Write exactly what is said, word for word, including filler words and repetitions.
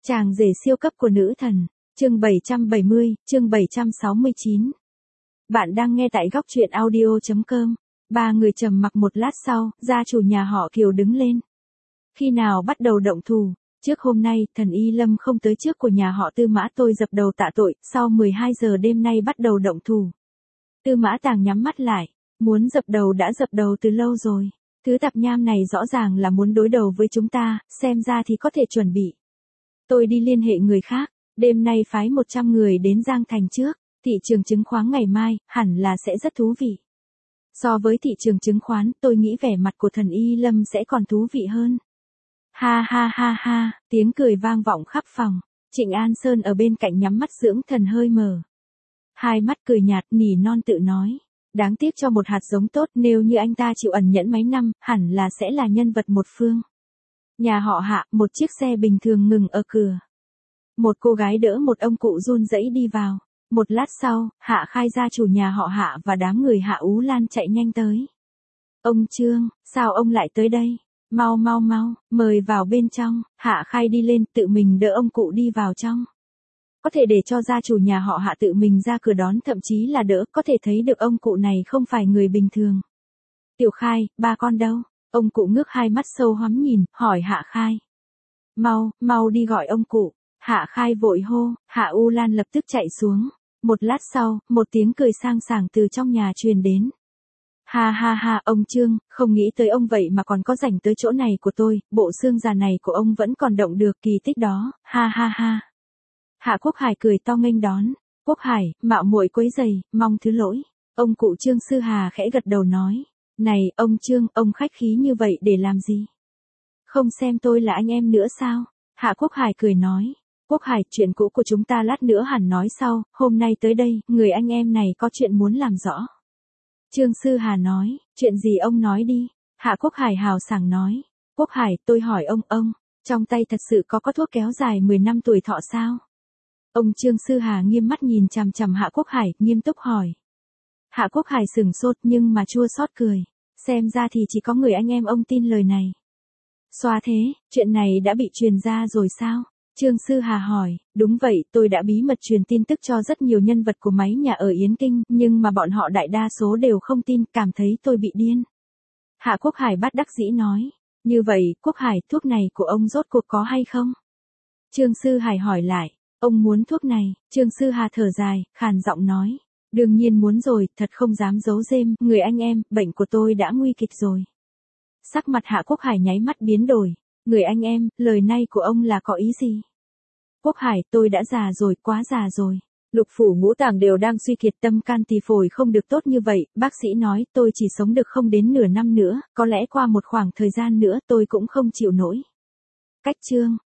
Chàng rể siêu cấp của nữ thần, chương bảy trăm bảy mươi, chương bảy trăm sáu mươi chín. Bạn đang nghe tại góc truyện audio chấm com. Ba người trầm mặc một lát sau, gia chủ nhà họ Kiều đứng lên. Khi nào bắt đầu động thủ? Trước hôm nay, thần Y Lâm không tới trước của nhà họ Tư Mã tôi dập đầu tạ tội, sau mười hai giờ đêm nay bắt đầu động thủ. Tư Mã Tàng nhắm mắt lại, muốn dập đầu đã dập đầu từ lâu rồi. Thứ tạp nham này rõ ràng là muốn đối đầu với chúng ta, xem ra thì có thể chuẩn bị. Tôi đi liên hệ người khác, đêm nay phái một trăm người đến Giang Thành trước, thị trường chứng khoán ngày mai, hẳn là sẽ rất thú vị. So với thị trường chứng khoán, tôi nghĩ vẻ mặt của thần Y Lâm sẽ còn thú vị hơn. Ha ha ha ha, tiếng cười vang vọng khắp phòng, Trịnh An Sơn ở bên cạnh nhắm mắt dưỡng thần hơi mở. Hai mắt cười nhạt nỉ non tự nói. Đáng tiếc cho một hạt giống tốt, nếu như anh ta chịu ẩn nhẫn mấy năm, hẳn là sẽ là nhân vật một phương. Nhà họ Hạ, một chiếc xe bình thường ngừng ở cửa. Một cô gái đỡ một ông cụ run rẩy đi vào. Một lát sau, Hạ Khai gia chủ nhà họ Hạ và đám người Hạ Ú Lan chạy nhanh tới. Ông Trương, sao ông lại tới đây? Mau mau mau, mời vào bên trong. Hạ Khai đi lên, tự mình đỡ ông cụ đi vào trong. Có thể để cho gia chủ nhà họ Hạ tự mình ra cửa đón, thậm chí là đỡ, có thể thấy được ông cụ này không phải người bình thường. Tiểu Khai, ba con đâu? Ông cụ ngước hai mắt sâu hoắm nhìn, hỏi Hạ Khai. Mau, mau đi gọi ông cụ. Hạ Khai vội hô, Hạ U Lan lập tức chạy xuống. Một lát sau, một tiếng cười sang sảng từ trong nhà truyền đến. Ha ha ha, ông Trương, không nghĩ tới ông vậy mà còn có rảnh tới chỗ này của tôi, bộ xương già này của ông vẫn còn động được, kỳ tích đó, ha ha ha. Hạ Quốc Hải cười to nghênh đón. Quốc Hải, mạo muội quấy rầy, mong thứ lỗi. Ông cụ Trương Sư Hà khẽ gật đầu nói. Này, ông Trương, ông khách khí như vậy để làm gì? Không xem tôi là anh em nữa sao? Hạ Quốc Hải cười nói. Quốc Hải, chuyện cũ của chúng ta lát nữa hẳn nói sau, hôm nay tới đây, người anh em này có chuyện muốn làm rõ. Trương Sư Hà nói, chuyện gì ông nói đi. Hạ Quốc Hải hào sảng nói. Quốc Hải, tôi hỏi ông, ông, trong tay thật sự có có thuốc kéo dài mười năm tuổi thọ sao? Ông Trương Sư Hà nghiêm mắt nhìn chằm chằm Hạ Quốc Hải, nghiêm túc hỏi. Hạ Quốc Hải sửng sốt nhưng mà chua xót cười. Xem ra thì chỉ có người anh em ông tin lời này. Xoa thế, chuyện này đã bị truyền ra rồi sao? Trương Sư Hà hỏi, đúng vậy, tôi đã bí mật truyền tin tức cho rất nhiều nhân vật của máy nhà ở Yến Kinh, nhưng mà bọn họ đại đa số đều không tin, cảm thấy tôi bị điên. Hạ Quốc Hải bất đắc dĩ nói, như vậy, Quốc Hải, thuốc này của ông rốt cuộc có hay không? Trương Sư Hải hỏi lại, ông muốn thuốc này? Trương Sư Hà thở dài, khàn giọng nói, đương nhiên muốn rồi, thật không dám giấu giếm, người anh em, bệnh của tôi đã nguy kịch rồi. Sắc mặt Hạ Quốc Hải nháy mắt biến đổi. Người anh em, lời này của ông là có ý gì? Quốc Hải, tôi đã già rồi, quá già rồi. Lục phủ ngũ tạng đều đang suy kiệt, tâm can thì phổi không được tốt như vậy, bác sĩ nói tôi chỉ sống được không đến nửa năm nữa, có lẽ qua một khoảng thời gian nữa tôi cũng không chịu nổi. Cách chương,